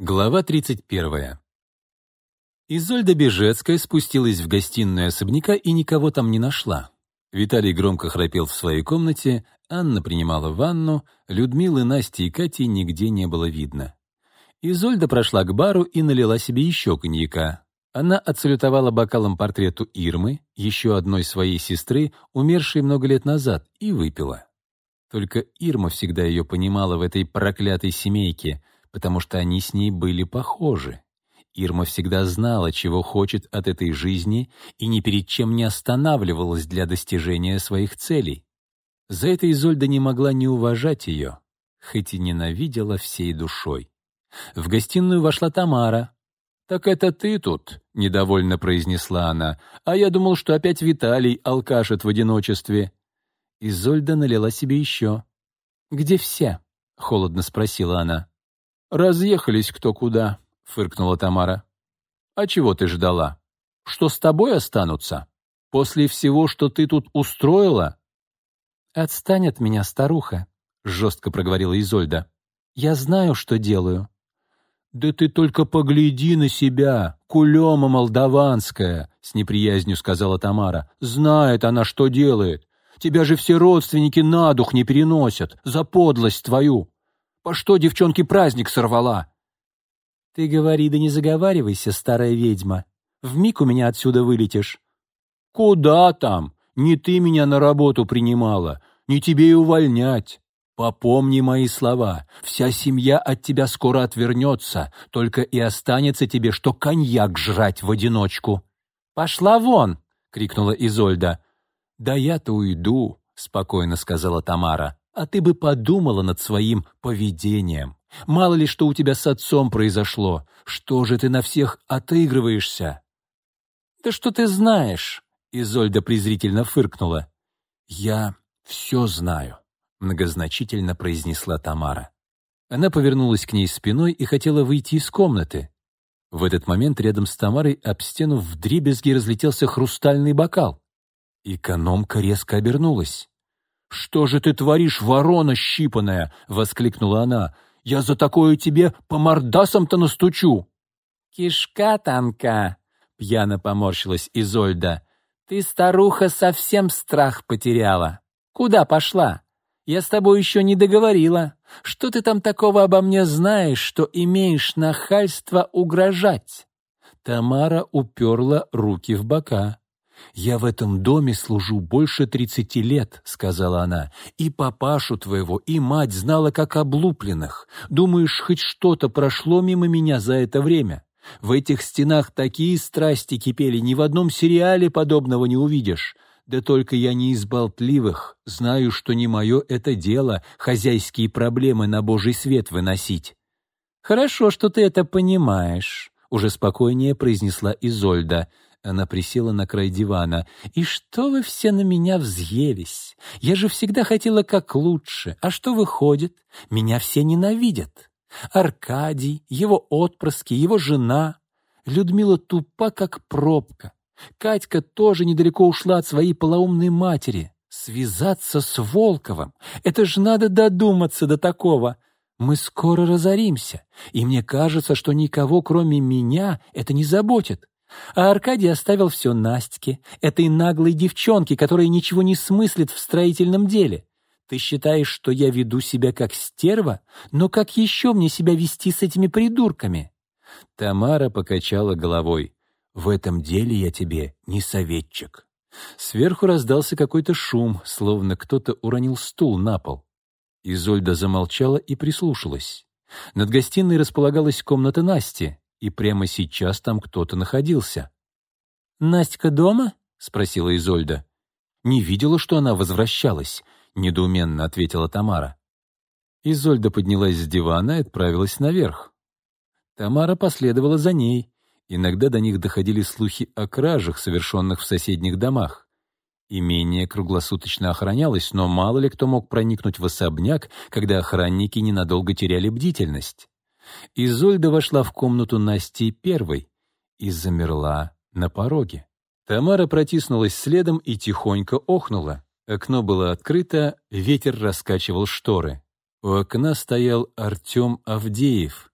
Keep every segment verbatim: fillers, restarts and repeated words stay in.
Глава тридцать первая. Изольда Бежецкая спустилась в гостиную особняка и никого там не нашла. Виталий громко храпел в своей комнате, Анна принимала ванну, Людмилы, Насти и Кати нигде не было видно. Изольда прошла к бару и налила себе еще коньяка. Она отсалютовала бокалом портрету Ирмы, еще одной своей сестры, умершей много лет назад, и выпила. Только Ирма всегда ее понимала в этой проклятой семейке, потому что они с ней были похожи. Ирма всегда знала, чего хочет от этой жизни, и ни перед чем не останавливалась для достижения своих целей. За это Изольда не могла не уважать ее, хоть и ненавидела всей душой. В гостиную вошла Тамара. «Так это ты тут?» — недовольно произнесла она. «А я думал, что опять Виталий алкашит в одиночестве». Изольда налила себе еще. «Где все?» — холодно спросила она. «Разъехались кто куда», — фыркнула Тамара. «А чего ты ждала? Что с тобой останутся? После всего, что ты тут устроила?» «Отстань от меня, старуха», — жестко проговорила Изольда. «Я знаю, что делаю». «Да ты только погляди на себя, кулема молдаванская», — с неприязнью сказала Тамара. «Знает она, что делает. Тебя же все родственники на дух не переносят за подлость твою. По что девчонке праздник сорвала?» «Ты говори, да не заговаривайся, старая ведьма. Вмиг у меня отсюда вылетишь». «Куда там? Не ты меня на работу принимала, не тебе и увольнять. Попомни мои слова, вся семья от тебя скоро отвернется, только и останется тебе, что коньяк жрать в одиночку». «Пошла вон!» — крикнула Изольда. «Да я-то уйду», — спокойно сказала Тамара. «А ты бы подумала над своим поведением. Мало ли что у тебя с отцом произошло. Что же ты на всех отыгрываешься?» «Да что ты знаешь?» — Изольда презрительно фыркнула. «Я все знаю», — многозначительно произнесла Тамара. Она повернулась к ней спиной и хотела выйти из комнаты. В этот момент рядом с Тамарой об стену вдребезги разлетелся хрустальный бокал. Экономка резко обернулась. «Что же ты творишь, ворона щипаная?» — воскликнула она. «Я за такое тебе по мордасам-то настучу!» «Кишка тонка!» — пьяно поморщилась Изольда. «Ты, старуха, совсем страх потеряла. Куда пошла? Я с тобой еще не договорила. Что ты там такого обо мне знаешь, что имеешь нахальство угрожать?» Тамара уперла руки в бока. «Я в этом доме служу больше тридцати лет», — сказала она, «и папашу твоего, и мать знала как облупленных. Думаешь, хоть что-то прошло мимо меня за это время? В этих стенах такие страсти кипели, ни в одном сериале подобного не увидишь. Да только я не из болтливых, знаю, что не мое это дело хозяйские проблемы на божий свет выносить». «Хорошо, что ты это понимаешь», — уже спокойнее произнесла Изольда. Она присела на край дивана. «И что вы все на меня взъелись? Я же всегда хотела как лучше. А что выходит? Меня все ненавидят. Аркадий, его отпрыски, его жена. Людмила тупа, как пробка. Катька тоже недалеко ушла от своей полоумной матери. Связаться с Волковым — это ж надо додуматься до такого. Мы скоро разоримся, и мне кажется, что никого, кроме меня, это не заботит. А Аркадий оставил все Настике, этой наглой девчонке, которая ничего не смыслит в строительном деле. Ты считаешь, что я веду себя как стерва? Но как еще мне себя вести с этими придурками?» Тамара покачала головой. «В этом деле я тебе не советчик». Сверху раздался какой-то шум, словно кто-то уронил стул на пол. Изольда замолчала и прислушалась. Над гостиной располагалась комната Насти, и прямо сейчас там кто-то находился. «Настя дома?» — спросила Изольда. «Не видела, что она возвращалась», — недоуменно ответила Тамара. Изольда поднялась с дивана и отправилась наверх. Тамара последовала за ней. Иногда до них доходили слухи о кражах, совершенных в соседних домах. Имение круглосуточно охранялось, но мало ли кто мог проникнуть в особняк, когда охранники ненадолго теряли бдительность. Изольда вошла в комнату Насти первой и замерла на пороге. Тамара протиснулась следом и тихонько охнула. Окно было открыто, ветер раскачивал шторы. У окна стоял Артем Авдеев.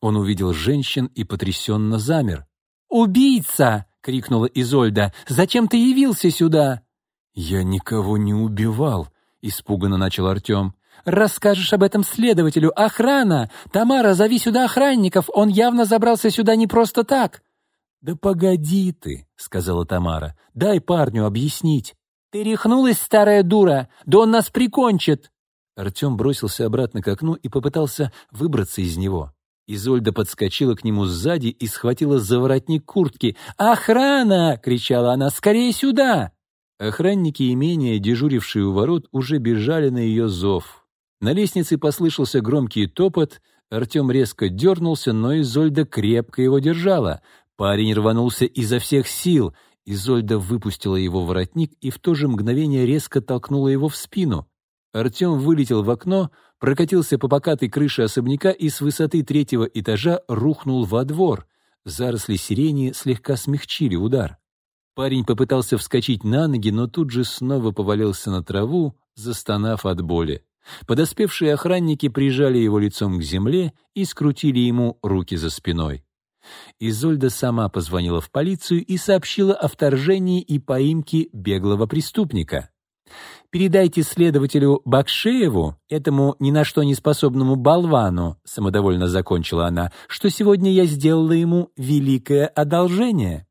Он увидел женщин и потрясенно замер. «Убийца!» — крикнула Изольда. «Зачем ты явился сюда?» «Я никого не убивал», — испуганно начал Артем. «Расскажешь об этом следователю. Охрана! Тамара, зови сюда охранников. Он явно забрался сюда не просто так». «Да погоди ты», — сказала Тамара. «Дай парню объяснить». «Ты рехнулась, старая дура? Да он нас прикончит!» Артем бросился обратно к окну и попытался выбраться из него. Изольда подскочила к нему сзади и схватила за воротник куртки. «Охрана!» — кричала она. «Скорее сюда!» Охранники имения, дежурившие у ворот, уже бежали на ее зов. На лестнице послышался громкий топот. Артем резко дернулся, но Изольда крепко его держала. Парень рванулся изо всех сил. Изольда выпустила его воротник и в то же мгновение резко толкнула его в спину. Артем вылетел в окно, прокатился по покатой крыше особняка и с высоты третьего этажа рухнул во двор. Заросли сирени слегка смягчили удар. Парень попытался вскочить на ноги, но тут же снова повалился на траву, застонав от боли. Подоспевшие охранники прижали его лицом к земле и скрутили ему руки за спиной. Изольда сама позвонила в полицию и сообщила о вторжении и поимке беглого преступника. «Передайте следователю Бакшееву, этому ни на что не способному болвану», — самодовольно закончила она, «что сегодня я сделала ему великое одолжение».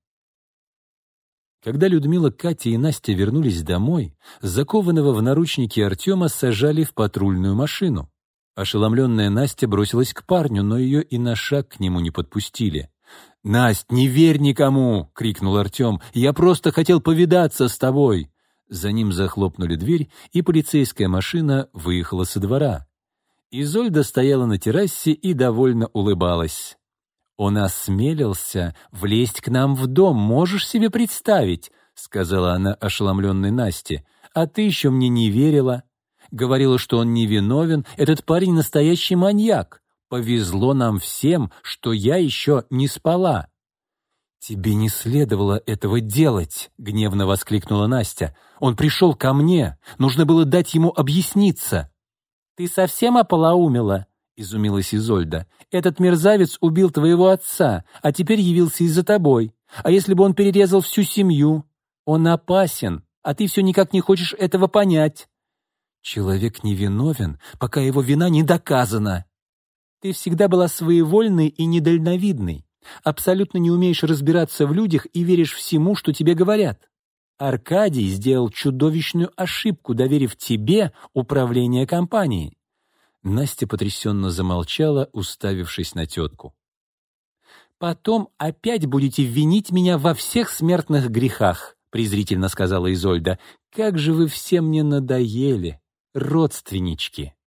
Когда Людмила, Катя и Настя вернулись домой, закованного в наручники Артема сажали в патрульную машину. Ошеломленная Настя бросилась к парню, но ее и на шаг к нему не подпустили. «Насть, не верь никому!» — крикнул Артем. «Я просто хотел повидаться с тобой!» За ним захлопнули дверь, и полицейская машина выехала со двора. Изольда стояла на террасе и довольно улыбалась. «Он осмелился влезть к нам в дом, можешь себе представить?» — сказала она ошеломленной Насте. «А ты еще мне не верила. Говорила, что он невиновен, этот парень настоящий маньяк. Повезло нам всем, что я еще не спала». «Тебе не следовало этого делать», — гневно воскликнула Настя. «Он пришел ко мне. Нужно было дать ему объясниться». «Ты совсем ополоумела?» — изумилась Изольда. «Этот мерзавец убил твоего отца, а теперь явился из-за тобой. А если бы он перерезал всю семью? Он опасен, а ты все никак не хочешь этого понять». «Человек невиновен, пока его вина не доказана». «Ты всегда была своевольной и недальновидной. Абсолютно не умеешь разбираться в людях и веришь всему, что тебе говорят. Аркадий сделал чудовищную ошибку, доверив тебе управление компанией». Настя потрясенно замолчала, уставившись на тетку. «Потом опять будете винить меня во всех смертных грехах», — презрительно сказала Изольда. «Как же вы все мне надоели, родственнички!»